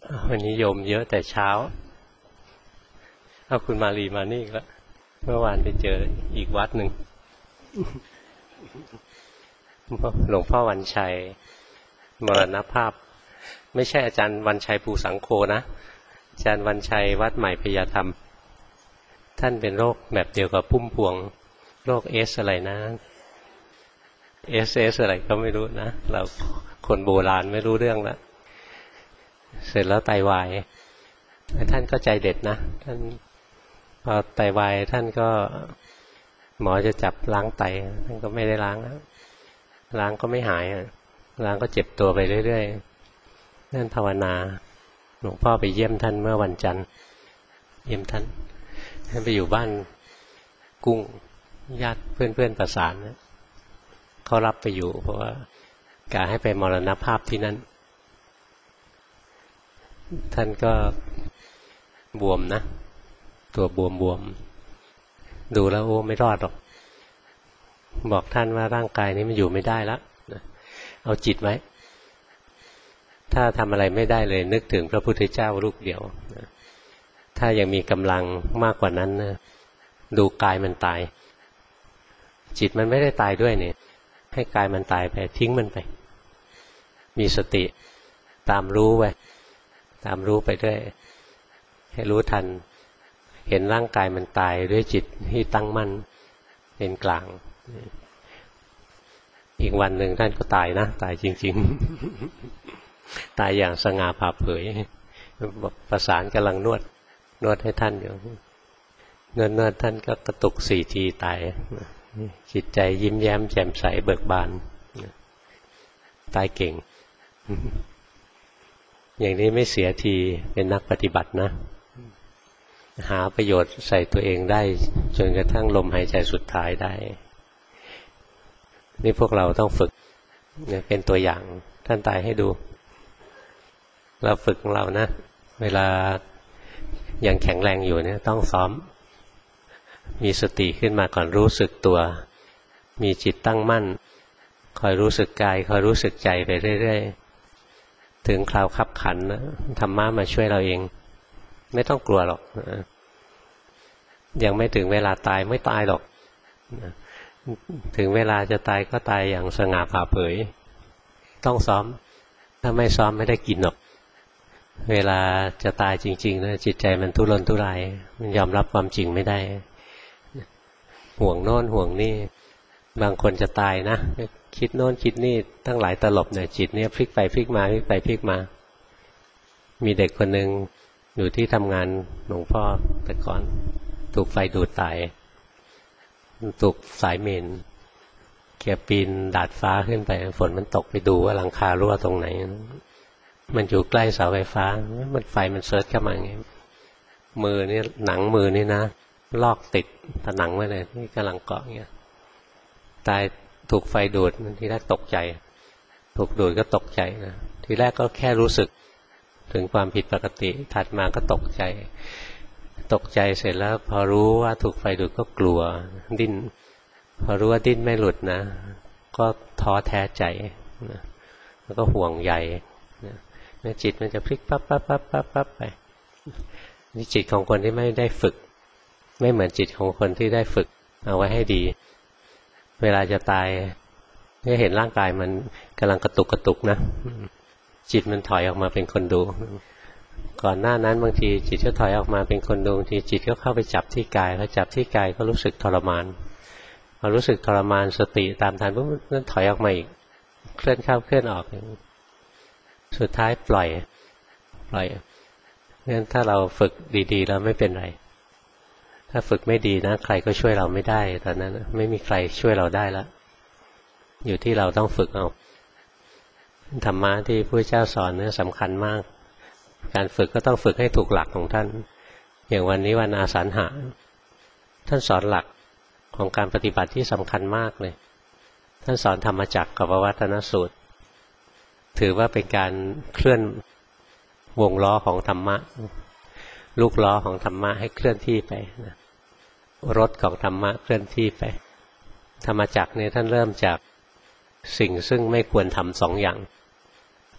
วันนี้โยมเยอะแต่เช้าเอาคุณมาลีมานี่แล้วเมื่อวานไปเจออีกวัดหนึ่งหลวงพ่อวันชัยมรณภาพไม่ใช่อาจารย์วันชัยภูสังโฆนะอาจารย์วันชัยวัดใหม่พญาธรรมท่านเป็นโรคแบบเดียวกับพุ่มพวงโรคอะไรนะอะไรก็ไม่รู้นะเราคนโบราณไม่รู้เรื่องละเสร็จแล้วไตวายท่านก็ใจเด็ดนะท่านพอไตวายท่านก็หมอจะจับล้างไตท่านก็ไม่ได้ล้างล้างก็ไม่หายล้างก็เจ็บตัวไปเรื่อยๆนั่นภาวนาหลวงพ่อไปเยี่ยมท่านเมื่อวันจันทร์เยี่ยมท่านไปอยู่บ้านกุ้งญาติเพื่อนๆประสานเขารับไปอยู่เพราะว่ากะให้ไปมรณภาพที่นั่นท่านก็บวมนะตัวบวมดูแล้วโอ้ไม่รอดหรอกบอกท่านว่าร่างกายนี้มันอยู่ไม่ได้แล้วเอาจิตไว้ถ้าทำอะไรไม่ได้เลยนึกถึงพระพุทธเจ้ารูปเดียวถ้ายังมีกำลังมากกว่านั้นนะดูกายมันตายจิตมันไม่ได้ตายด้วยเนี่ยให้กายมันตายไปทิ้งมันไปมีสติตามรู้ไว้ตามรู้ไปด้วยให้รู้ทันเห็นร่างกายมันตายด้วยจิตที่ตั้งมั่นเป็นกลางอีกวันหนึ่งท่านก็ตายนะตายจริงๆตายอย่างสง่าผ่าเผยประสานกำลังนวดให้ท่านอยู่นวดท่านก็กระตุก4 ทีตายจิตใจยิ้มแย้มแจ่มใสเบิกบานตายเก่งอย่างนี้ไม่เสียทีเป็นนักปฏิบัตินะหาประโยชน์ใส่ตัวเองได้จนกระทั่งลมหายใจสุดท้ายได้นี่พวกเราต้องฝึกเป็นตัวอย่างท่านตายให้ดูเราฝึกของเรานะเวลายังแข็งแรงอยู่เนี่ยต้องซ้อมมีสติขึ้นมาก่อนรู้สึกตัวมีจิตตั้งมั่นคอยรู้สึกกายคอยรู้สึกใจไปเรื่อยๆถึงคราวคับขันนะธรรมะมาช่วยเราเองไม่ต้องกลัวหรอกยังไม่ถึงเวลาตายไม่ตายหรอกถึงเวลาจะตายก็ตายอย่างสง่าผ่าเผยต้องซ้อมถ้าไม่ซ้อมไม่ได้กินหรอกเวลาจะตายจริงๆนะจิตใจมันทุรนทุรายมันยอมรับความจริงไม่ได้ห่วงโน่นห่วงนี่บางคนจะตายนะคิดโน่นคิดนี่ตั้งหลายตลบเนี่ยจิตเนี่ยพลิกไปพลิกมาพลิกไปพลิกมามีเด็กคนหนึ่งอยู่ที่ทำงานหลวงพ่อแต่ก่อนถูกไฟดูดตายถูกสายเมนแกปีนดาดฟ้าขึ้นไปฝนมันตกไปดูว่าหลังคารั่วตรงไหนมันอยู่ใกล้เสาไฟฟ้ามันไฟมันเซิร์ชเข้ามาไงมือนี่หนังมือนี่นะลอกติดผนังไว้เลยนี่กำลังเกาะเงี้ยตายถูกไฟดูดทีแรกตกใจถูกดูดก็ตกใจนะทีแรกก็แค่รู้สึกถึงความผิดปกติถัดมาก็ตกใจเสร็จแล้วพอรู้ว่าถูกไฟดูดก็กลัวดิ้นพอรู้ว่าดิ้นไม่หลุดนะก็ท้อแท้ใจนะแล้วก็ห่วงใยนะจิตมันจะพลิกปั๊บไปนี่จิตของคนที่ไม่ได้ฝึกไม่เหมือนจิตของคนที่ได้ฝึกเอาไว้ให้ดีเวลาจะตายก็เห็นร่างกายมันกำลังกระตุกนะจิตมันถอยออกมาเป็นคนดูก่อนหน้านั้นบางทีจิตก็ถอยออกมาเป็นคนดูบางทีจิตก็เข้าไปจับที่กายพอจับที่กายก็รู้สึกทรมานพอรู้สึกทรมานสติตามทันปุ๊บมันถอยออกมาอีกเคลื่อนเข้าเคลื่อนออกสุดท้ายปล่อยงั้นถ้าเราฝึกดีๆแล้วไม่เป็นไรถ้าฝึกไม่ดีนะใครก็ช่วยเราไม่ได้ตอนนั้นไม่มีใครช่วยเราได้แล้วอยู่ที่เราต้องฝึกเอาธรรมะที่พระเจ้าสอนเนี่ยสำคัญมากการฝึกก็ต้องฝึกให้ถูกหลักของท่านอย่างวันนี้วันอาสาฬหะท่านสอนหลักของการปฏิบัติที่สำคัญมากเลยท่านสอนธรรมจักรกับวัฏนสูตรถือว่าเป็นการเคลื่อนวงล้อของธรรมะลูกล้อของธรรมะให้เคลื่อนที่ไปนะรถของธรรมะเคลื่อนที่ไปธรรมจักรเนี่ยท่านเริ่มจากสิ่งซึ่งไม่ควรทำ2 อย่าง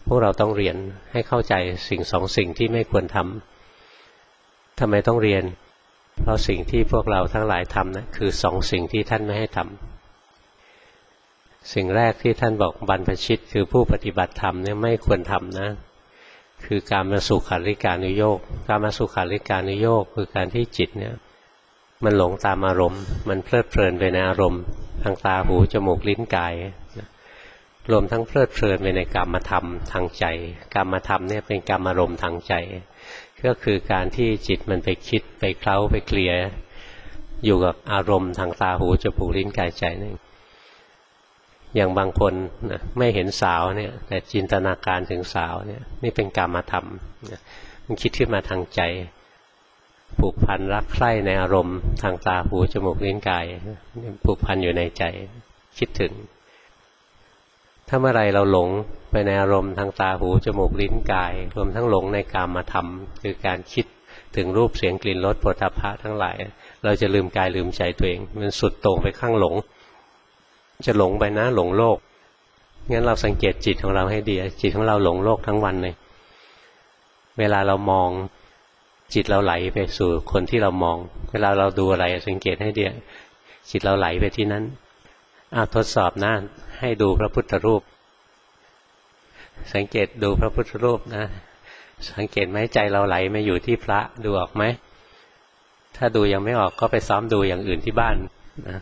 พวกเราต้องเรียนให้เข้าใจสิ่งสองสิ่งที่ไม่ควรทำทำไมต้องเรียนเพราะสิ่งที่พวกเราทั้งหลายทำนะคือสองสิ่งที่ท่านไม่ให้ทำสิ่งแรกที่ท่านบอกบรรพชิตคือผู้ปฏิบัติธรรมเนี่ยไม่ควรทำนะคือการมาสุขาริการุโยคการมาสุขาริการุโยคคือการที่จิตเนี่ยมันหลงตามอารมณ์มันเพลิดเพลินไปในอารมณ์ทางตาหูจมูกลิ้นกายรวมทั้งเพลิดเพลินไปในกามธรรมทางใจกามธรรมเนี่ยเป็นกามอารมณ์ทางใจก็คือการที่จิตมันไปคิดไปเคล้าไปเคลียร์อยู่กับอารมณ์ทางตาหูจมูกลิ้นกายใจนั่นอย่างบางคนนะไม่เห็นสาวเนี่ยแต่จินตนาการถึงสาวเนี่ยนี่เป็นกามธรรมมันคิดขึ้นมาทางใจผูกพันรักใคร่ในอารมณ์ทางตาหูจมูกลิ้นกายผูกพันอยู่ในใจคิดถึงถ้าเมื่อไรเราหลงไปในอารมณ์ทางตาหูจมูกลิ้นกายรวมทั้งหลงในกามธรรมคือการคิดถึงรูปเสียงกลิ่นรสโผฏฐัพพะทั้งหลายเราจะลืมกายลืมใจตัวเองมันสุดโต่งไปข้างหลงจะหลงไปนะหลงโลกงั้นเราสังเกตจิตของเราให้ดีจิตของเราหลงโลกทั้งวันเลยเวลาเรามองจิตเราไหลไปสู่คนที่เรามองเวลาเราดูอะไรสังเกตให้ดีจิตเราไหลไปที่นั้นทดสอบนะให้ดูพระพุทธรูปสังเกตดูพระพุทธรูปนะสังเกตไหมใจเราไหลมาอยู่ที่พระดูออกไหมถ้าดูยังไม่ออกก็ไปซ้อมดูอย่างอื่นที่บ้านนะ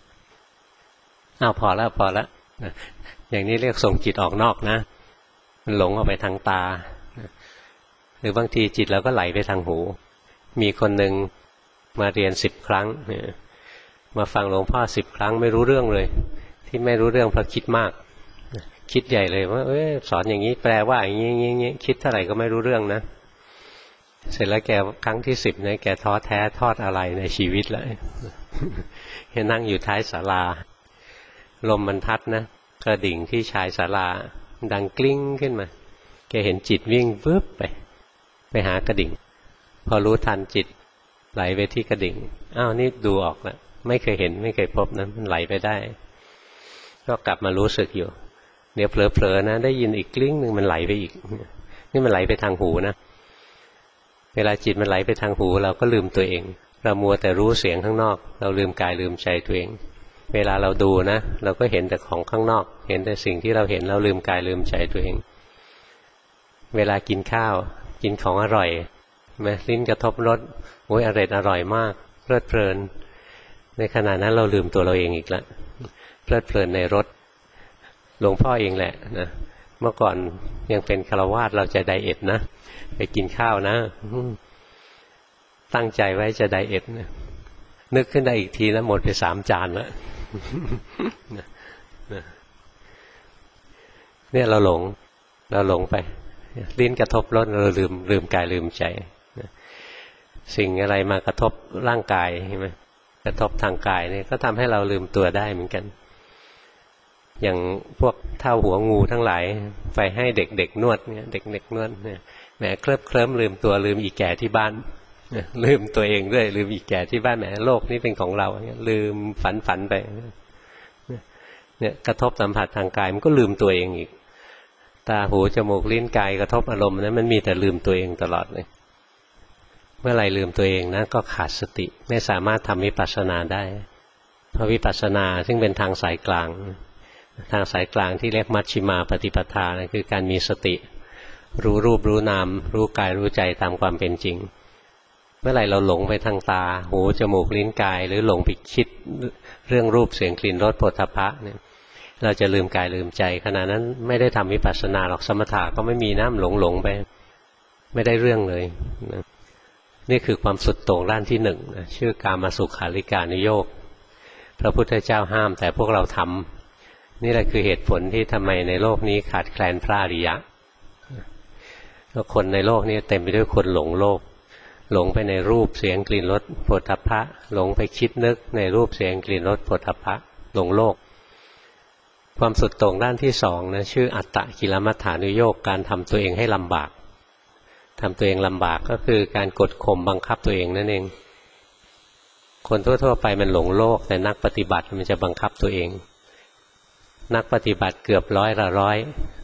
พอแล้วอย่างนี้เรียกส่งจิตออกนอกนะมันหลงออกไปทางตาหรือบางทีจิตเราก็ไหลไปทางหูมีคนหนึ่งมาเรียน10 ครั้งมาฟังหลวงพ่อ10 ครั้งไม่รู้เรื่องเลยที่ไม่รู้เรื่องเพราะคิดมากคิดใหญ่เลยว่าสอนอย่างนี้แปลว่าอย่างนี้คิดเท่าไหร่ก็ไม่รู้เรื่องนะเสร็จแล้วแกครั้งที่10เนี่ยแกท้อแท้ทอดอะไรในชีวิตเลยแกนั่งอยู่ท้ายศาลาลมมันพัดนะกระดิ่งที่ชายศาลาดังกลิ้งขึ้นมาแกเห็นจิตวิ่งวืบไปหากระดิ่งพอรู้ทันจิตไหลไปที่กระดิ่งนี่ดูออกแล้วไม่เคยเห็นไม่เคยพบนะมันไหลไปได้ก็กลับมารู้สึกอยู่เดี๋ยวเผลอๆนะได้ยินอีกกลิ้งนึงมันไหลไปอีกนี่มันไหลไปทางหูนะเวลาจิตมันไหลไปทางหูเราก็ลืมตัวเองเรามัวแต่รู้เสียงข้างนอกเราลืมกายลืมใจตัวเองเวลาเราดูนะเราก็เห็นแต่ของข้างนอกเห็นแต่สิ่งที่เราเห็นเราลืมกายลืมใจตัวเองเวลากินข้าวกินของอร่อยลิ้นกระทบรสอร่อยมากเพลิดเพลินในขณะนั้นเราลืมตัวเราเองอีกแล้วเพลิดเพลินในรสหลวงพ่อเองแหละนะเมื่อก่อนยังเป็นฆราวาสเราจะไดเอทนะไปกินข้าวนะตั้งใจไว้จะไดเอทนะนึกขึ้นได้อีกทีแล้วหมดไป3 จานแล้วเนี่ยเราหลงไปลิ้นกระทบรสเราลืมกายลืมใจสิ่งอะไรมากระทบร่างกายใช่ไหมกระทบทางกายเนี่ยก็ทำให้เราลืมตัวได้เหมือนกันอย่างพวกเท่าหัวงูทั้งหลายไปให้เด็กๆนวดเนี่ยเด็กๆนวดเนี่ยแหมเคลิ้มลืมตัวลืมอีแก่ที่บ้านลืมตัวเองด้วยลืมอีแก่ที่บ้านแหมโลกนี้เป็นของเราลืมฝันไปเนี่ยกระทบสัมผัสทางกายมันก็ลืมตัวเองอีกตาหูจมูกลิ้นกายกระทบอารมณ์นั้นมันมีแต่ลืมตัวเองตลอดเลยเมื่อไหร่ลืมตัวเองนะก็ขาดสติไม่สามารถทำวิปัสสนาได้เพราะวิปัสสนาซึ่งเป็นทางสายกลางที่เรียกมัชฌิมาปฏิปทานะคือการมีสติรู้รูปรู้นามรู้กายรู้ใจตามความเป็นจริงเมื่อไหร่เราหลงไปทางตาหูจมูกลิ้นกายหรือหลงไปคิดเรื่องรูปเสียงกลิ่นรสโผฏฐัพพะเนี่ยเราจะลืมกายลืมใจขณะนั้นไม่ได้ทำวิปัสสนาหรอกสมถะก็ไม่มีน้ำหลงไปไม่ได้เรื่องเลยนะนี่คือความสุดโต่งด้านที่1นะชื่อกามสุขาริการุโยคพระพุทธเจ้าห้ามแต่พวกเราทำนี่แหละคือเหตุผลที่ทำไมในโลกนี้ขาดแคลนพระอริยะแล้วคนในโลกนี้เต็มไปด้วยคนหลงโลกหลงไปในรูปเสียงกลิ่นรสโผฏฐัพพะหลงไปคิดนึกในรูปเสียงกลิ่นรสโผฏฐัพพะหลงโลกความสุดโต่งด้านที่2นะชื่ออัตตกิลมัฏฐานุโยคการทำตัวเองให้ลำบากทำตัวเองลำบากก็คือการกดข่มบังคับตัวเองนั่นเองคนทั่วๆไปมันหลงโลกแต่นักปฏิบัติมันจะบังคับตัวเองนักปฏิบัติเกือบ100 ละ 100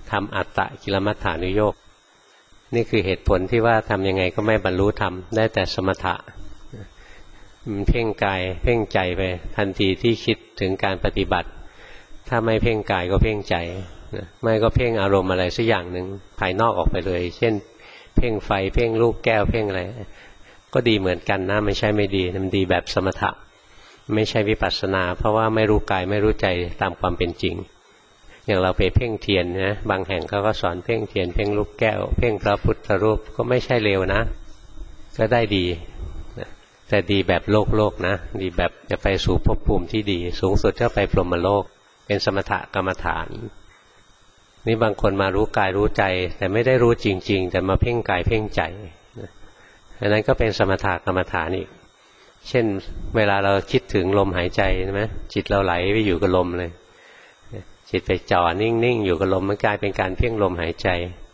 ทำอัตตกิลมัฏฐานุโยคนี่คือเหตุผลที่ว่าทำยังไงก็ไม่บรรลุธรรมได้แต่สมถะมันเพ่งกายเพ่งใจไปทันทีที่คิดถึงการปฏิบัติถ้าไม่เพ่งกายก็เพ่งใจไม่ก็เพ่งอารมณ์อะไรสักอย่างหนึ่งภายนอกออกไปเลยเช่นเพ่งไฟเพ่งลูกแก้วเพ่งอะไรก็ดีเหมือนกันนะไม่ใช่ไม่ดีมันดีแบบสมถะไม่ใช่วิปัสสนาเพราะว่าไม่รู้กายไม่รู้ใจตามความเป็นจริงอย่างเราไปเพ่งเทียนนะบางแห่งเขาก็สอนเพ่งเทียนเพ่งลูกแก้วเพ่งพระพุทธรูปก็ไม่ใช่เลวนะก็ได้ดีแต่ดีแบบโลกนะดีแบบจะไปสู่ภพภูมิที่ดีสูงสุดก็ไปพรหมโลกเป็นสมถกรรมฐานนี่บางคนมารู้กายรู้ใจแต่ไม่ได้รู้จริงๆแต่มาเพ่งกายเพ่งใจอันนั้นก็เป็นสมถกรรมฐานอีกเช่นเวลาเราคิดถึงลมหายใจใช่ไหมจิตเราไหลไปอยู่กับลมเลยจิตไปจ่อนิ่งๆอยู่กับลมมันกลายเป็นการเพ่งลมหายใจ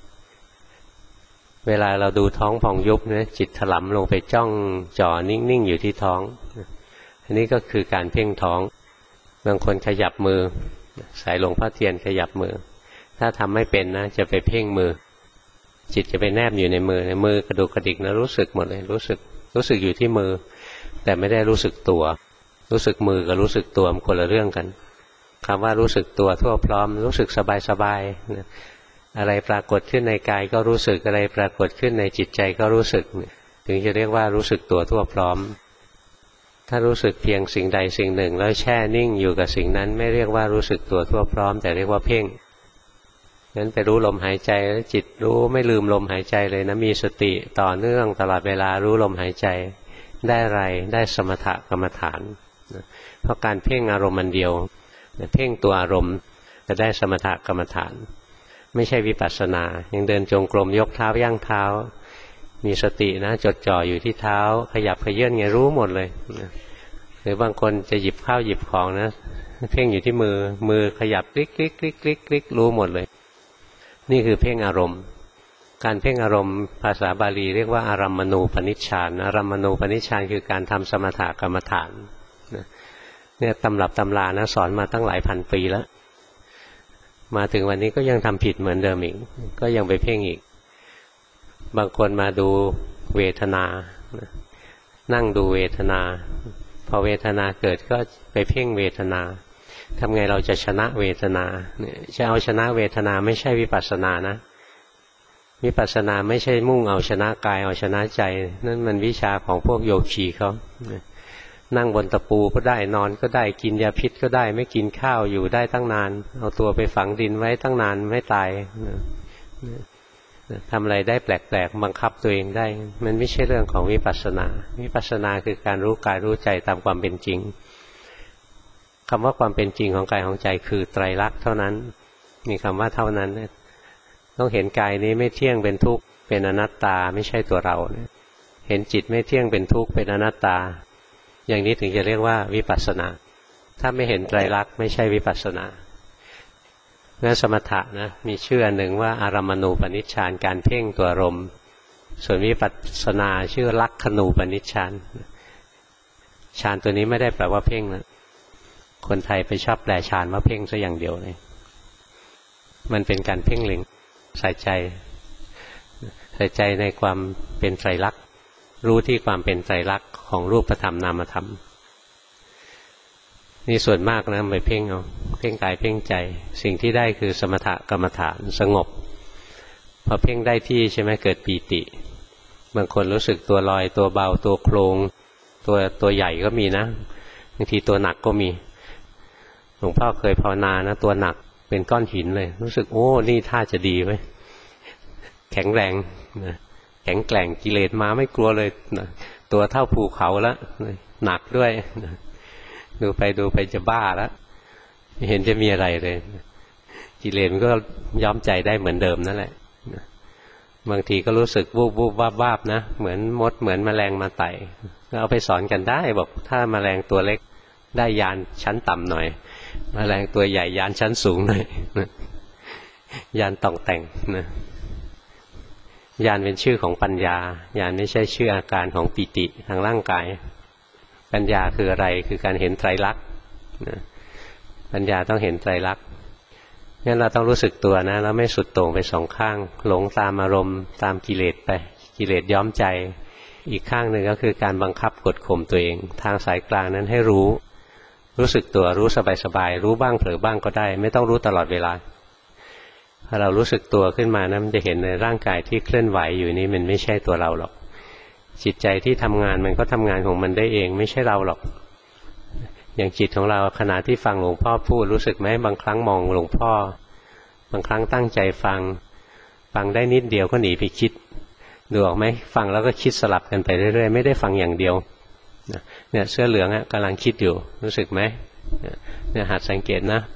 เวลาเราดูท้องพองยุบเนี่ยจิตถลำลงไปจ้องจ่อนิ่งๆอยู่ที่ท้องอันนี้ก็คือการเพ่งท้องบางคนขยับมือสายหลวงพ่อเทียนขยับมือถ้าทำไม่เป็นนะจะไปเพ่งมือจิตจะไปแนบอยู่ในมือในมือกระดูกกระดิกนะรู้สึกหมดเลยรู้สึกอยู่ที่มือแต่ไม่ได้รู้สึกตัวรู้สึกมือกับรู้สึกตัวมันคนละเรื่องกันคำว่ารู้สึกตัวทั่วพร้อมรู้สึกสบายๆอะไรปรากฏขึ้นในกายก็รู้สึกอะไรปรากฏขึ้นในจิตใจก็รู้สึกถึงจะเรียกว่ารู้สึกตัวทั่วพร้อมถ้ารู้สึกเพียงสิ่งใดสิ่งหนึ่งแล้วแช่นิ่งอยู่กับสิ่งนั้นไม่เรียกว่ารู้สึกตัวทั่วพร้อมแต่เรียกว่าเพ่งงั้นไปรู้ลมหายใจแล้วจิตรู้ไม่ลืมลมหายใจเลยนะมีสติต่อเนื่องตลอดเวลารู้ลมหายใจได้อะไรได้สมถกรรมฐานเพราะการเพ่งอารมณ์มันเดียวเพ่งตัวอารมณ์จะได้สมถกรรมฐานไม่ใช่วิปัสสนายังเดินจงกรมยกเท้าย่างเท้ามีสตินะจดจ่ออยู่ที่เท้าขยับขยื่นไงรู้หมดเลยหรือบางคนจะหยิบข้าวหยิบของนะเพ่งอยู่ที่มือขยับคลิกคลิกคลิกคลิกคลิกรู้หมดเลยนี่คือเพ่งอารมณ์การเพ่งอารมณ์ภาษาบาลีเรียกว่าอารัมมณูปนิชฌานอารัมมณูปนิชฌานคือการทำสมถกรรมฐานเนี่ยตำรับตำรานะสอนมาตั้งหลายพันปีแล้วมาถึงวันนี้ก็ยังทำผิดเหมือนเดิมอีกก็ยังไปเพ่งอีกบางคนมาดูเวทนานั่งดูเวทนาพอเวทนาเกิดก็ไปเพ่งเวทนาทำไงเราจะชนะเวทนาจะเอาชนะเวทนาไม่ใช่วิปัสสนานะวิปัสสนาไม่ใช่มุ่งเอาชนะกายเอาชนะใจนั่นมันวิชาของพวกโยคีเขานั่งบนตะปูก็ได้นอนก็ได้กินยาพิษก็ได้ไม่กินข้าวอยู่ได้ตั้งนานเอาตัวไปฝังดินไว้ตั้งนานไม่ตายทำอะไรได้แปลกๆบังคับตัวเองได้มันไม่ใช่เรื่องของวิปัสสนาวิปัสสนาคือการรู้กายรู้ใจตามความเป็นจริงคำว่าความเป็นจริงของกายของใจคือไตรลักษณ์เท่านั้นมีคำว่าเท่านั้นต้องเห็นกายนี้ไม่เที่ยงเป็นทุกข์เป็นอนัตตาไม่ใช่ตัวเราเห็นจิตไม่เที่ยงเป็นทุกข์เป็นอนัตตาอย่างนี้ถึงจะเรียกว่าวิปัสสนาถ้าไม่เห็นไตรลักษณ์ไม่ใช่วิปัสสนางั้นสมถะนะมีชื่ออันหนึ่งว่าอารัมมณูปนิชฌานการเพ่งตัวอารมณ์ส่วนวิปัสสนาชื่อลักขณูปนิชฌานฌานตัวนี้ไม่ได้แปลว่าเพ่งนะคนไทยไปชอบแปลฌานว่าเพ่งซะอย่างเดียวเลยมันเป็นการเพ่งเล็งใส่ใจในความเป็นไตรลักษณ์รู้ที่ความเป็นไตรลักษณ์ของรูปธรรมนามธรรมนี่ส่วนมากนะไปเพ่งเอาเพ่งกายเพ่งใจสิ่งที่ได้คือสมถกรรมฐานสงบพอเพ่งได้ที่ใช่ไหมเกิดปีติบางคนรู้สึกตัวลอยตัวเบาตัวโครงตัวใหญ่ก็มีนะบางทีตัวหนักก็มีหลวงพ่อเคยภาวนานะตัวหนักเป็นก้อนหินเลยรู้สึกโอ้นี่ท่าจะดีไหมแข็งแรงนะแข็งแกร่งกิเลสมาไม่กลัวเลยนะตัวเท่าภูเขาแล้วหนักด้วยนะดูไปจะบ้าแล้วไม่เห็นจะมีอะไรเลยกิเลสมันก็ย้อมใจได้เหมือนเดิมนั่นแหละบางทีก็รู้สึกวูบวาบนะเหมือนมดเหมือนแมลงมาไต่ก็เอาไปสอนกันได้บอกถ้าแมลงตัวเล็กได้ยานชั้นต่ำหน่อยแมลงตัวใหญ่ยานชั้นสูงหน่อยยานต้องแต่งนะญาณเป็นชื่อของปัญญาญาณไม่ใช่ชื่ออาการของปิติทางร่างกายปัญญาคืออะไรคือการเห็นไตรลักษณ์ปัญญาต้องเห็นไตรลักษณ์งั้นเราต้องรู้สึกตัวนะแล้วไม่สุดโต่งไปสองข้างหลงตามอารมณ์ตามกิเลสไปกิเลสย้อมใจอีกข้างหนึ่งก็คือการบังคับกดข่มตัวเองทางสายกลางนั้นให้รู้สึกตัวรู้สบายๆรู้บ้างเผลอบ้างก็ได้ไม่ต้องรู้ตลอดเวลาพอเรารู้สึกตัวขึ้นมานะมันจะเห็นในร่างกายที่เคลื่อนไหวอยู่นี้มันไม่ใช่ตัวเราหรอกจิตใจที่ทำงานมันก็ทำงานของมันได้เองไม่ใช่เราหรอกอย่างจิตของเราขณะที่ฟังหลวงพ่อพูดรู้สึกไหมบางครั้งมองหลวงพ่อบางครั้งตั้งใจฟังได้นิดเดียวก็หนีไปคิดดูออกไหมฟังแล้วก็คิดสลับกันไปเรื่อยๆไม่ได้ฟังอย่างเดียวเนี่ยเสื้อเหลืองกำลังคิดอยู่รู้สึกไหมเนี่ยหัดสังเกตนะ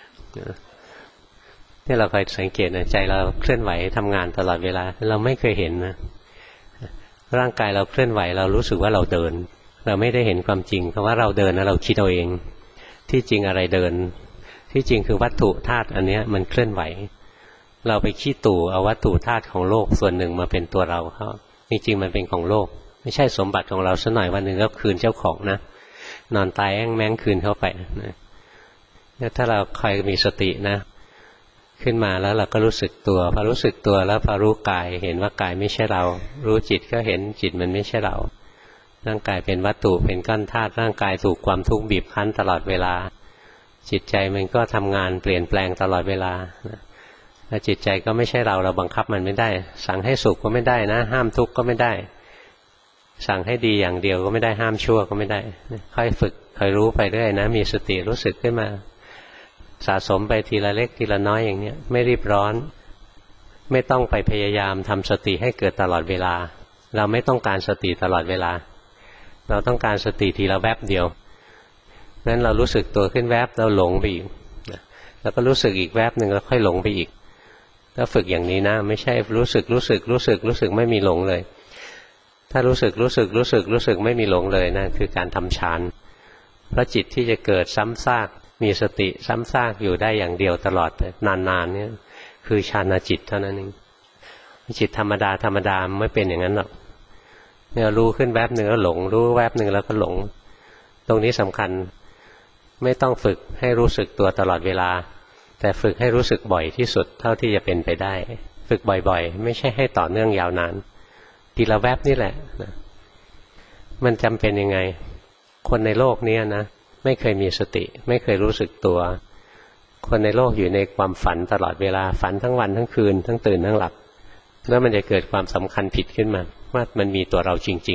นี่เราคอยสังเกตนะใจเราเคลื่อนไหวทำงานตลอดเวลาเราไม่เคยเห็นนะร่างกายเราเคลื่อนไหวเรารู้สึกว่าเราเดินเราไม่ได้เห็นความจริงเพราะว่าเราเดินนะเราคิดเอาเองที่จริงอะไรเดินที่จริงคือวัตถุธาตุอันนี้มันเคลื่อนไหวเราไปขี้ตู่เอาวัตถุธาตุของโลกส่วนหนึ่งมาเป็นตัวเราเขาจริงๆมันเป็นของโลกไม่ใช่สมบัติของเราซะหน่อยวันหนึ่งก็คืนเจ้าของนะนอนตายแอ้งแม้งคืนเข้าไปนะถ้าเราคอยมีสตินะขึ้นมาแล้วเราก็รู้สึกตัวพอรู้สึกตัวแล้วพอรู้กายเห็นว่ากายไม่ใช่เรารู้จิตก็เห็นจิตมันไม่ใช่เราร่างกายเป็นวัตถุเป็นก้อนธาตุร่างกายถูกความทุกข์บีบคั้นตลอดเวลาจิตใจมันก็ทำงานเปลี่ยนแปลงตลอดเวลาแล้วจิตใจก็ไม่ใช่เราบังคับมันไม่ได้สั่งให้สุขก็ไม่ได้นะห้ามทุกข์ก็ไม่ได้สั่งให้ดีอย่างเดียวก็ไม่ได้ห้ามชั่วก็ไม่ได้ค่อยฝึกค่อยรู้ไปเรื่อยนะมีสติรู้สึกขึ้นมาสะสมไปทีละเล็กทีละน้อยอย่างนี้ไม่รีบร้อนไม่ต้องไปพยายามทำสติให้เกิดตลอดเวลาเราไม่ต้องการสติตลอดเวลาเราต้องการสติทีละแวบเดียวนั้นเรารู้สึกตัวขึ้นแวบเราหลงไปอีกแล้วก็รู้สึกอีกแวบหนึ่งแล้วค่อยหลงไปอีกถ้าฝึกอย่างนี้นะไม่ใช่รู้สึกไม่มีหลงเลยถ้ารู้สึกไม่มีหลงเลยนะคือการทำฌานเพราะจิตที่จะเกิดซ้ำซากมีสติซ้ำซากอยู่ได้อย่างเดียวตลอดนานๆเนี่ยคือฌานจิตเท่านั้นเองจิตธรรมดาไม่เป็นอย่างนั้นหรอกเนี่ยรู้ขึ้นแวบหนึ่งแล้วหลงรู้แวบหนึ่งแล้วก็หลงตรงนี้สำคัญไม่ต้องฝึกให้รู้สึกตัวตลอดเวลาแต่ฝึกให้รู้สึกบ่อยที่สุดเท่าที่จะเป็นไปได้ฝึกบ่อยๆไม่ใช่ให้ต่อเนื่องยาวนานทีละแวบนี่แหละมันจำเป็นยังไงคนในโลกนี้นะไม่เคยมีสติไม่เคยรู้สึกตัวคนในโลกอยู่ในความฝันตลอดเวลาฝันทั้งวันทั้งคืนทั้งตื่นทั้งหลับแล้วมันจะเกิดความสำคัญผิดขึ้นมาว่ามันมีตัวเราจริง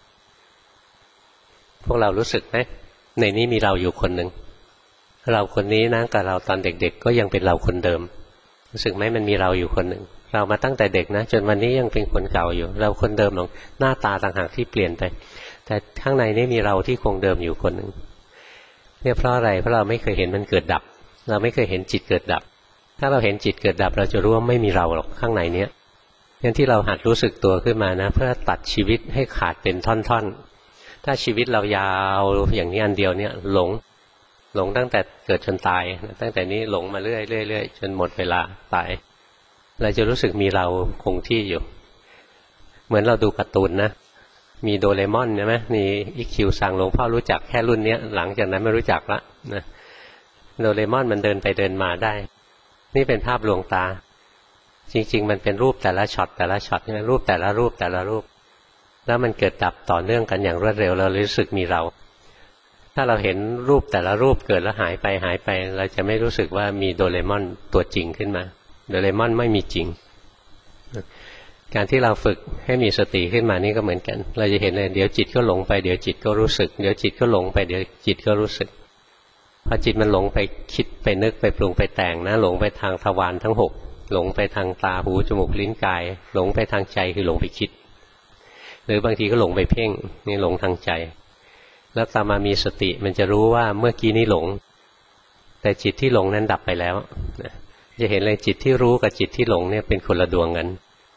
ๆพวกเรารู้สึกไหมในนี้มีเราอยู่คนหนึ่งเราคนนี้นะกับเราตอนเด็กๆก็ยังเป็นเราคนเดิมรู้สึกไหมมันมีเราอยู่คนหนึ่งเรามาตั้งแต่เด็กนะจนวันนี้ยังเป็นคนเก่าอยู่เราคนเดิมหรอกหน้าตาต่างหากที่เปลี่ยนไปแต่ข้างในนี่มีเราที่คงเดิมอยู่คนหนึ่งเนี่ยเพราะอะไรเพราะเราไม่เคยเห็นมันเกิดดับเราไม่เคยเห็นจิตเกิดดับถ้าเราเห็นจิตเกิดดับเราจะรู้ว่าไม่มีเราหรอกข้างในเนี้ยงั้นที่เราหัดรู้สึกตัวขึ้นมานะเพื่อตัดชีวิตให้ขาดเป็นท่อนๆถ้าชีวิตเรายาวอย่างนี้อันเดียวเนี่ยหลงตั้งแต่เกิดจนตายตั้งแต่นี้หลงมาเรื่อยจนหมดเวลาตายเราจะรู้สึกมีเราคงที่อยู่เหมือนเราดูการ์ตูนนะมีโดเรมอนใช่ไหมมีอิคิวซังหลวงพ่อรู้จักแค่รุ่นนี้หลังจากนั้นไม่รู้จักละนะโดเรมอนมันเดินไปเดินมาได้นี่เป็นภาพลวงตาจริงๆมันเป็นรูปแต่ละช็อตใช่ไหมรูปแต่ละรูปแล้วมันเกิดดับต่อเนื่องกันอย่างรวดเร็วเรารู้สึกมีเราถ้าเราเห็นรูปแต่ละรูปเกิดแล้วหายไปเราจะไม่รู้สึกว่ามีโดเรมอนตัวจริงขึ้นมาโดเรมอนไม่มีจริงการที่เราฝึกให้มีสติขึ้นมานี่ก็เหมือนกันเราจะเห็นเลยเดี๋ยวจิตก็หลงไปเดี๋ยวจิตก็รู้สึกเดี๋ยวจิตก็หลงไปเดี๋ยวจิตก็รู้สึกพอจิตมันหลงไปคิดไปนึกไปปรุงไปแต่งนะหลงไปทางทวารทั้ง6หลงไปทางตาหูจมูกลิ้นกายหลงไปทางใจคือหลงไปคิดหรือบางทีก็หลงไปเพ่งนี่หลงทางใจแล้วตามมามีสติมันจะรู้ว่าเมื่อกี้นี้หลงแต่จิตที่หลงนั้นดับไปแล้วจะเห็นเลยจิตที่รู้กับจิตที่หลงเนี่ยเป็นคนละดวงกัน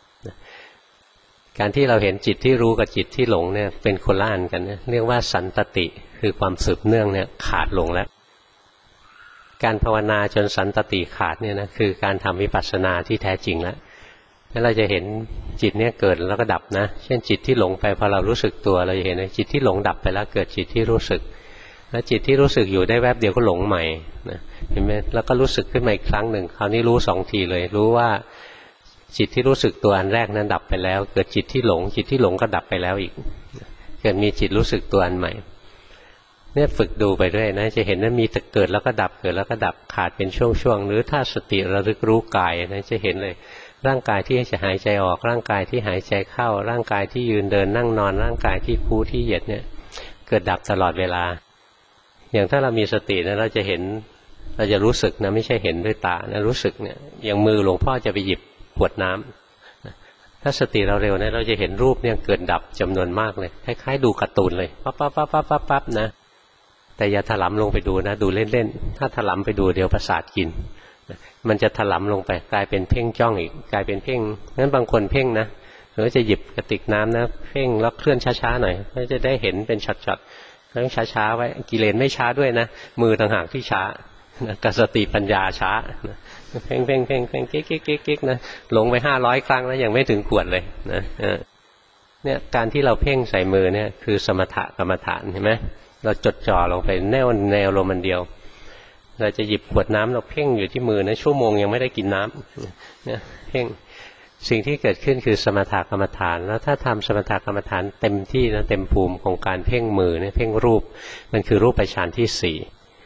การที่เราเห็นจิตที่รู้กับจิตที่หลงเนี่ยเป็นคนละอันกันเรียกว่าสันตติคือความสืบเนื่องเนี่ยขาดลงแล้วการภาวนาจนสันตติขาดเนี่ยนะคือการทำวิปัสสนาที่แท้จริงแล้วแล้วเราจะเห็นจิตเนี่ยเกิดแล้วก็ดับนะเช่นจิตที่หลงไปพอเรารู้สึกตัวเราจะเห็นจิตที่หลงดับไปแล้วเกิดจิตที่รู้สึกแล้วจิตที่รู้สึกอยู่ได้แวบเดียวก็หลงใหม่นะเห็นไหมแล้วก็รู้สึกขึ้นมาอีกครั้งหนึ่งคราวนี้รู้2 ทีเลยรู้ว่าจิตที่รู้สึกตัวอันแรกนั้นดับไปแล้วเกิดจิตที่หลงจิตที่หลงก็ดับไปแล้วอีกเกิดมีจิตรู้สึกตัวอันใหม่เนี่ยฝึกดูไปด้วยนะจะเห็นว่ามีแต่เกิดแล้วก็ดับเกิดแล้วก็ดับขาดเป็นช่วงๆหรือถ้าสติระลึกรู้กายนะจะเห็นเลยร่างกายที่จะหายใจออกร่างกายที่หายใจเข้าร่างกายที่ยืนเดินนั่งนอนร่างกายที่คู่ที่เหยียดเนี่ยเกิดดับตลอดเวลาอย่างถ้าเรามีสตินะเราจะเห็นเราจะรู้สึกนะไม่ใช่เห็นด้วยตานะรู้สึกเนี่ยอย่างมือหลวงพ่อจะไปหยิบขวดน้ำถ้าสติเราเร็วนะเราจะเห็นรูปเนี่ยเกิดดับจำนวนมากเลยคล้ายๆดูการ์ตูนเลยปั๊บปั๊บปั๊บปั๊บปั๊บปั๊บนะแต่อย่าถลำลงไปดูนะดูเล่นๆถ้าถลำไปดูเดี๋ยวประสาทกินมันจะถลำลงไปกลายเป็นเพ่งจ้องอีกกลายเป็นเพ่งงั้นบางคนเพ่งนะหรือจะหยิบกระติกน้ำนะเพ่งแล้วเคลื่อนช้าๆหน่อยก็จะได้เห็นเป็นช็อตๆต้องช้าๆไว้กิเลสไม่ช้าด้วยนะมือต่างหากที่ช้ากับสติปัญญาช้าเพ่งเพ่งเพ่งเพ่งกิ๊กกิ๊กกิ๊กกิ๊กนะหลงไป500 ครั้งแล้วยังไม่ถึงขวดเลยนะเนี่ยการที่เราเพ่งใส่มือเนี่ยคือสมถะกรรมฐานเห็นไหมเราจดจ่อลงไปแนวลมมันเดียวเราจะหยิบขวดน้ำเราเพ่งอยู่ที่มือนะชั่วโมงยังไม่ได้กินน้ำเนี่ยเพ่งสิ่งที่เกิดขึ้นคือสมถะกรรมฐานแล้วถ้าทำสมถะกรรมฐานเต็มที่นะเต็มภูมิของการเพ่งมือเนี่ยเพ่งรูปมันคือรูปฌานที่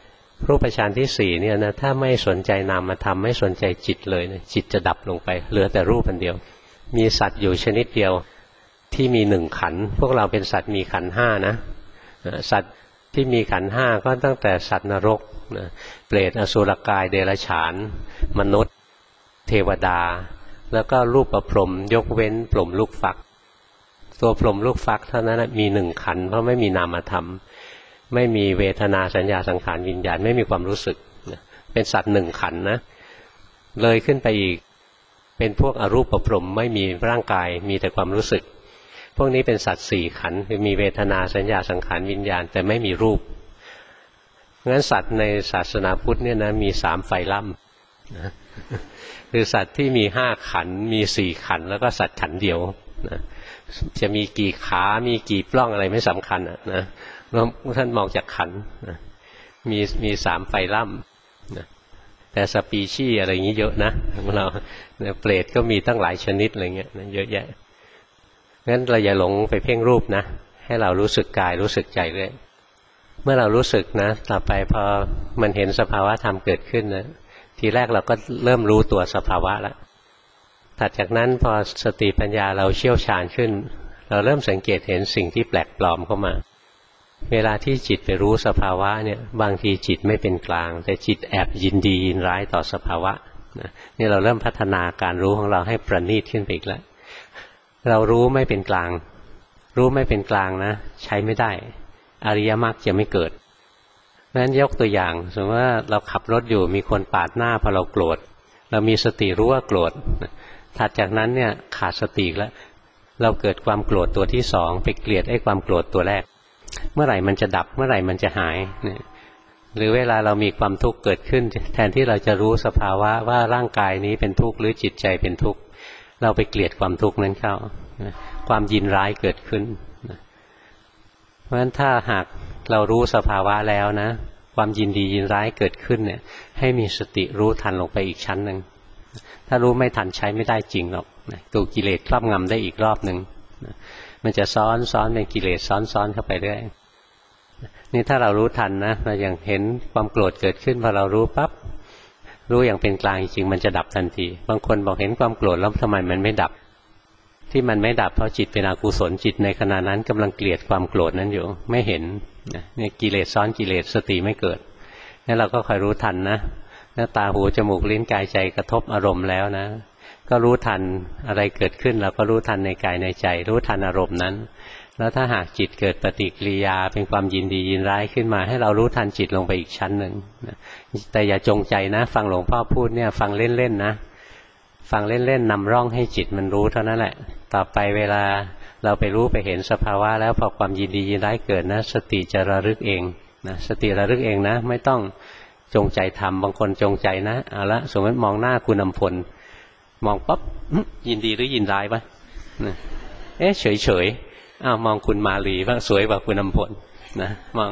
4รูปฌานที่4เนี่ยนะถ้าไม่สนใจนามธรรมไม่สนใจจิตเลยนะจิตจะดับลงไปเหลือแต่รูปอันเดียวมีสัตว์อยู่ชนิดเดียวที่มี1 ขันธ์พวกเราเป็นสัตว์มีขันธ์5นะสัตว์ที่มีขันธ์5ก็ตั้งแต่สัตว์นรกนะเปรตอสุรกายเดรัจฉานมนุษย์เทวดาแล้วก็รูปประพรหมยกเว้นพรหมลูกฟักตัวพรหมลูกฟักเท่านั้นมี1 ขันธ์เพราะไม่มีนามธรรมไม่มีเวทนาสัญญาสังขารวิญญาณไม่มีความรู้สึกเป็นสัตว์1 ขันธ์นะเลยขึ้นไปอีกเป็นพวกอรูปประพรหมไม่มีร่างกายมีแต่ความรู้สึกพวกนี้เป็นสัตว์4 ขันธ์คือมีเวทนาสัญญาสังขารวิญญาณแต่ไม่มีรูปงั้นสัตว์ในศาสนาพุทธเนี่ยนะมี3 ไฟล่ำนะคือสัตว์ที่มี5 ขันธ์มี4 ขันธ์แล้วก็สัตว์ขันธ์เดียวนะจะมีกี่ขามีกี่ปล้องอะไรไม่สำคัญนะท่านมองจากขันธ์นะมี3 ไฟล่ำนะแต่สปีชีส์อะไรอย่างนี้เยอะนะเราเปรตก็มีตั้งหลายชนิดอะไรเงี้ยนะเยอะแยะงั้นเราอย่าหลงไปเพ่งรูปนะให้เรารู้สึกกายรู้สึกใจเรื่อยเมื่อเรารู้สึกนะต่อไปพอมันเห็นสภาวะธรรมเกิดขึ้นนะทีแรกเราก็เริ่มรู้ตัวสภาวะแล้วถัดจากนั้นพอสติปัญญาเราเชี่ยวชาญขึ้นเราเริ่มสังเกตเห็นสิ่งที่แปลกปลอมเข้ามาเวลาที่จิตไปรู้สภาวะเนี่ยบางทีจิตไม่เป็นกลางแต่จิตแอบยินดียินร้ายต่อสภาวะนี่เราเริ่มพัฒนาการรู้ของเราให้ประณีตขึ้นไปอีกแล้วเรารู้ไม่เป็นกลางรู้ไม่เป็นกลางนะใช้ไม่ได้อริยมรรคจะไม่เกิดนั้นยกตัวอย่างสมมติว่าเราขับรถอยู่มีคนปาดหน้าพอเราโกรธเรามีสติรู้ว่าโกรธถัดจากนั้นเนี่ยขาดสติแล้วเราเกิดความโกรธตัวที่2ไปเกลียดไอ้ความโกรธตัวแรกเมื่อไหร่มันจะดับเมื่อไหร่มันจะหายเนี่ยหรือเวลาเรามีความทุกข์เกิดขึ้นแทนที่เราจะรู้สภาวะว่าร่างกายนี้เป็นทุกข์หรือจิตใจเป็นทุกข์เราไปเกลียดความทุกข์นั้นเข้าความยินร้ายเกิดขึ้นเพราะฉะนั้นถ้าหากเรารู้สภาวะแล้วนะความยินดียินร้ายเกิดขึ้นเนี่ยให้มีสติรู้ทันลงไปอีกชั้นหนึ่งถ้ารู้ไม่ทันใช้ไม่ได้จริงหรอกตัวกิเลสครอบงำได้อีกรอบหนึ่งมันจะซ้อนเป็นกิเลสซ้อนเข้าไปเรื่อยนี่ถ้าเรารู้ทันนะเราอย่างเห็นความโกรธเกิดขึ้นพอเรารู้ปั๊บรู้อย่างเป็นกลางจริงมันจะดับทันทีบางคนบอกเห็นความโกรธแล้วทำไมมันไม่ดับที่มันไม่ดับเพราะจิตเป็นอกุศลจิตในขณะนั้นกำลังเกลียดความโกรธนั้นอยู่ไม่เห็นเนี่ยกิเลสซ้อนกิเลสสติไม่เกิดนี่เราก็คอยรู้ทันนะแล้วตาหูจมูกลิ้นกายใจกระทบอารมณ์แล้วนะก็รู้ทันอะไรเกิดขึ้นเราก็รู้ทันในกายในใจรู้ทันอารมณ์นั้นแล้วถ้าหากจิตเกิดปฏิกิริยาเป็นความยินดียินร้ายขึ้นมาให้เรารู้ทันจิตลงไปอีกชั้นหนึ่งแต่อย่าจงใจนะฟังหลวงพ่อพูดเนี่ยฟังเล่นๆนะฟังเล่นๆนำร่องให้จิตมันรู้เท่านั้นแหละต่อไปเวลาเราไปรู้ไปเห็นสภาวะแล้วพอความยินดียินร้ายเกิดนะสติจะระลึกเองนะสติระลึกเองนะไม่ต้องจงใจทำบางคนจงใจนะเอาละสมมติมองหน้าคุณอำพลมองปั๊บยินดีหรือยินร้ายปะเฉยอ้าวมองคุณมาลีบ้างสวยกว่าคุณอำพลนะมอง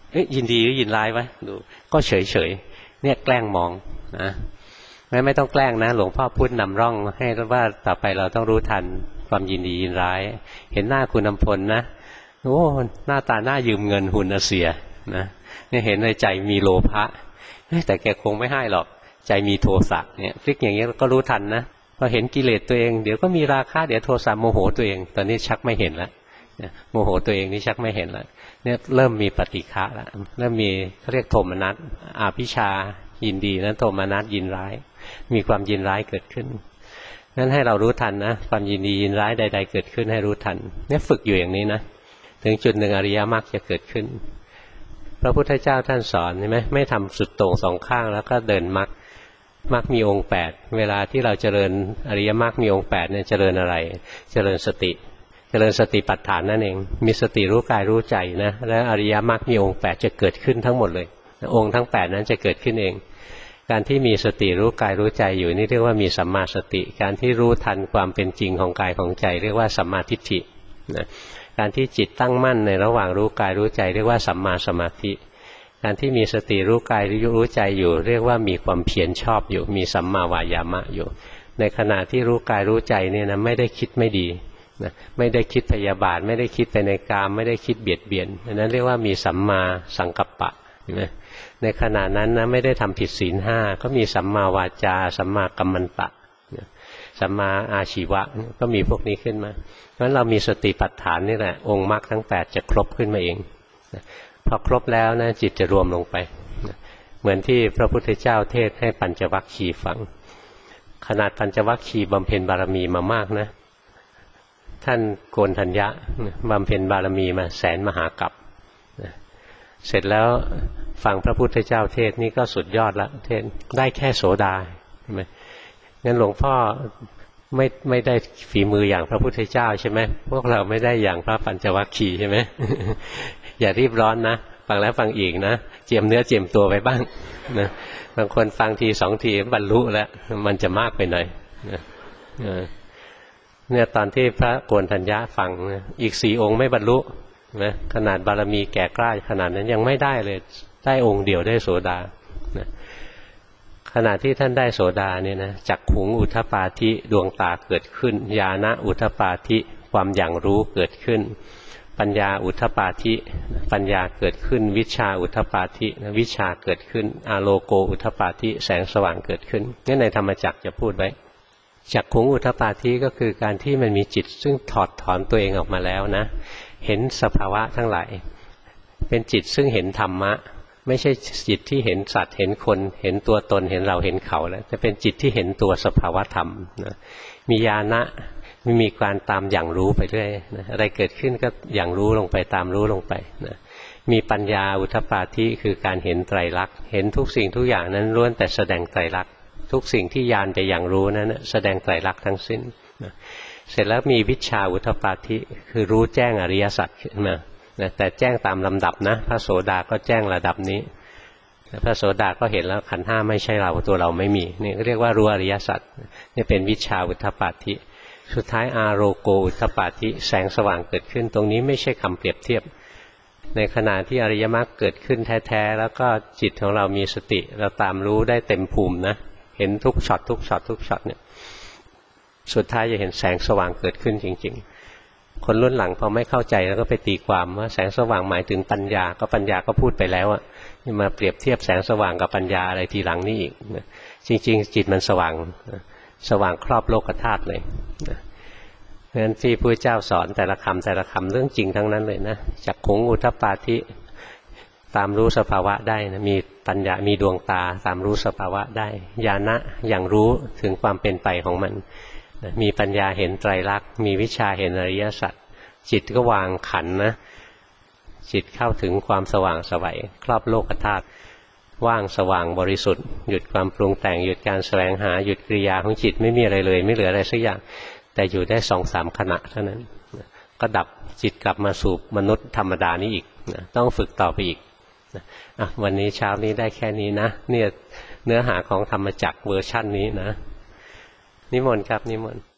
ยินดีหรือยินร้ายวะดูก็เฉยเนี่ยแกล้งมองนะไม่ต้องแกล้งนะหลวงพ่อพูดนำร่องให้ว่าต่อไปเราต้องรู้ทันความยินดียินร้ายเห็นหน้าคุณอำพลนะโอ้หน้าตาหน้ายืมเงินหุ่นเสียนะเนี่ยเห็นในใจมีโลภะแต่แกคงไม่ให้หรอกใจมีโทสะเนี่ยพลิกอย่างเงี้ยก็รู้ทันนะพอเห็นกิเลสตัวเองเดี๋ยวก็มีราคะเดี๋ยวโทสะโมโหตัวเองตอนนี้ชักไม่เห็นแล้วโมโหตัวเองนี่ชักไม่เห็นแล้วเนี่ยเริ่มมีปฏิฆะแล้วเริ่มมีเขาเรียกโทมนัสอภิชายินดีนั้นโทมนัสยินร้ายมีความยินร้ายเกิดขึ้นนั้นให้เรารู้ทันนะความยินดียินร้ายใดๆเกิดขึ้นให้รู้ทันเนี่ยฝึกอยู่อย่างนี้นะถึงจุดหนึ่งอริยมรรคจะเกิดขึ้นพระพุทธเจ้าท่านสอนใช่ไหมไม่ทำสุดโต่งสองข้างแล้วก็เดินมรรคมีองค์8เวลาที่เราเจริญอริยมรรคมีองค์8เนี่ยเจริญอะไรเจริญสติเจริญสติปัฏฐานนั่นเองมีสติรู้กายรู้ใจนะแล้วอริยมรรคมีองค์8จะเกิดขึ้นทั้งหมดเลยองค์ทั้ง8นั้นจะเกิดขึ้นเองการที่มีสติรู้กายรู้ใจอยู่นี่เรียกว่ามีสัมมาสติการที่รู้ทันความเป็นจริงของกายของใจเรียกว่าสัมมาทิฏฐินะการที่จิตตั้งมั่นในระหว่างรู้กายรู้ใจเรียกว่าสัมมาสมาธิการที่มีสติรู้กายรู้ใจอยู่เรียกว่ามีความเพียรชอบอยู่มีสัมมาวายามะอยู่ในขณะที่รู้กายรู้ใจเนี่ยนะไม่ได้คิดไม่ดีนะไม่ได้คิดพยาบาทไม่ได้คิดไปในกามไม่ได้คิดเบียดเบียนนั้นเรียกว่ามีสัมมาสังกัปปะนะในขณะนั้นนะไม่ได้ทำผิดศีล5ก็มีสัมมาวาจาสัมมากัมมันตะสัมมาอาชีวะก็มีพวกนี้ขึ้นมาเพราะฉะนั้นเรามีสติปัฏฐานนี่แหละองค์มรรคทั้ง8จะครบขึ้นมาเองพอครบแล้วนะจิตจะรวมลงไปเหมือนที่พระพุทธเจ้าเทศให้ปัญจวัคคีย์ฟังขนาดปัญจวัคคีย์บำเพ็ญบารมีมามากนะท่านโกณฑัญญะบำเพ็ญบารมีมาแสนมหากัปเสร็จแล้วฟังพระพุทธเจ้าเทศนี่ก็สุดยอดละเทศได้แค่โสดาใช่ไหมงั้นหลวงพ่อไม่ได้ฝีมืออย่างพระพุทธเจ้าใช่ไหมพวกเราไม่ได้อย่างพระปัญจวัคคีย์ใช่ไหม อย่ารีบร้อนนะฟังแล้วฟังอีกนะเจียมเนื้อเจียมตัวไปบ้างนะบางคนฟังที2ทีบรรลุแล้วมันจะมากไปหน่อยนะเนี่ยตอนที่พระโกณฑัญญะฟังอีก4องค์ไม่บรรลุนะขนาดบารมีแก่กล้าขนาดนั้นยังไม่ได้เลยได้องค์เดียวได้โสดานะขณะที่ท่านได้โสดาเนี่ยนะจักขุงอุทธปาธิดวงตาเกิดขึ้นญาณอุทธปาธิความอย่างรู้เกิดขึ้นปัญญาอุทธปาธิปัญญาเกิดขึ้นวิชาอุทธปาธิวิชาเกิดขึ้นอาโลโกอุทธปาธิแสงสว่างเกิดขึ้นนี่ในธรรมจักรจะพูดไว้จักขุงอุทธปาธิก็คือการที่มันมีจิตซึ่งถอดถอนตัวเองออกมาแล้วนะเห็นสภาวะทั้งหลายเป็นจิตซึ่งเห็นธรรมะไม่ใช่จิตที่เห็นสัตว์เห็นคนเห็นตัวตนเห็นเราเห็นเขาแล้วจะเป็นจิตที่เห็นตัวสภาวะธรรมนะมีญาณะมีการตามอย่างรู้ไปเรื่อยนะอะไรเกิดขึ้นก็อย่างรู้ลงไปตามรู้ลงไปนะมีปัญญาอุทธปาธิคือการเห็นไตรลักษณ์เห็นทุกสิ่งทุกอย่างนั้นล้วนแต่แสดงไตรลักษณ์ทุกสิ่งที่ญาณจะอย่างรู้นั้นแสดงไตรลักษณ์ทั้งสิ้นนะเสร็จแล้วมีวิชาอุทธปาธิคือรู้แจ้งอริยสัจขึ้นมานะแต่แจ้งตามลำดับนะพระโสดาก็แจ้งระดับนี้พระโสดาก็เห็นแล้วขันธ์5ไม่ใช่เราตัวเราไม่มีนี่เรียกว่ารู้อริยสัจนี่เป็นวิชาอุทธปาธิสุดท้ายอาโรโกอุทธปาธิแสงสว่างเกิดขึ้นตรงนี้ไม่ใช่คำเปรียบเทียบในขณะที่อริยมรรคเกิดขึ้นแท้ๆแล้วก็จิตของเรามีสติเราตามรู้ได้เต็มภูมินะเห็นทุกช็อตทุกช็อตทุกช็อตเนี่ยสุดท้ายจะเห็นแสงสว่างเกิดขึ้นจริงๆคนรุ่นหลังพอไม่เข้าใจแล้วก็ไปตีความว่าแสงสว่างหมายถึงปัญญาก็ปัญญาก็พูดไปแล้วอ่ะมาเปรียบเทียบแสงสว่างกับปัญญาอะไรทีหลังนี่อีกจริงๆจิตมันสว่างครอบโลกธาตุเลยเพราะฉะนั้นที่พระเจ้าสอนแต่ละคำเรื่องจริงทั้งนั้นเลยนะจักขุงอุทธปาธิตามรู้สภาวะได้นะมีปัญญามีดวงตาตามรู้สภาวะได้ญาณะอย่างรู้ถึงความเป็นไปของมันมีปัญญาเห็นไตรลักษณ์มีวิชาเห็นอริยสัจจิตก็วางขันนะจิตเข้าถึงความสว่างไสวครอบโลกธาตุว่างสว่างบริสุทธิ์หยุดความปรุงแต่งหยุดการแสวงหาหยุดกิริยาของจิตไม่มีอะไรเลยไม่เหลืออะไรสักอย่างแต่อยู่ได้ 2-3 ขณะเท่านั้นก็ดับจิตกลับมาสู่มนุษย์ธรรมดานี้อีกต้องฝึกต่อไปอีกวันนี้เช้านี้ได้แค่นี้นะเนี่ยเนื้อหาของธรรมจักรเวอร์ชั่นนี้นะนิมนต์ครับนิมนต์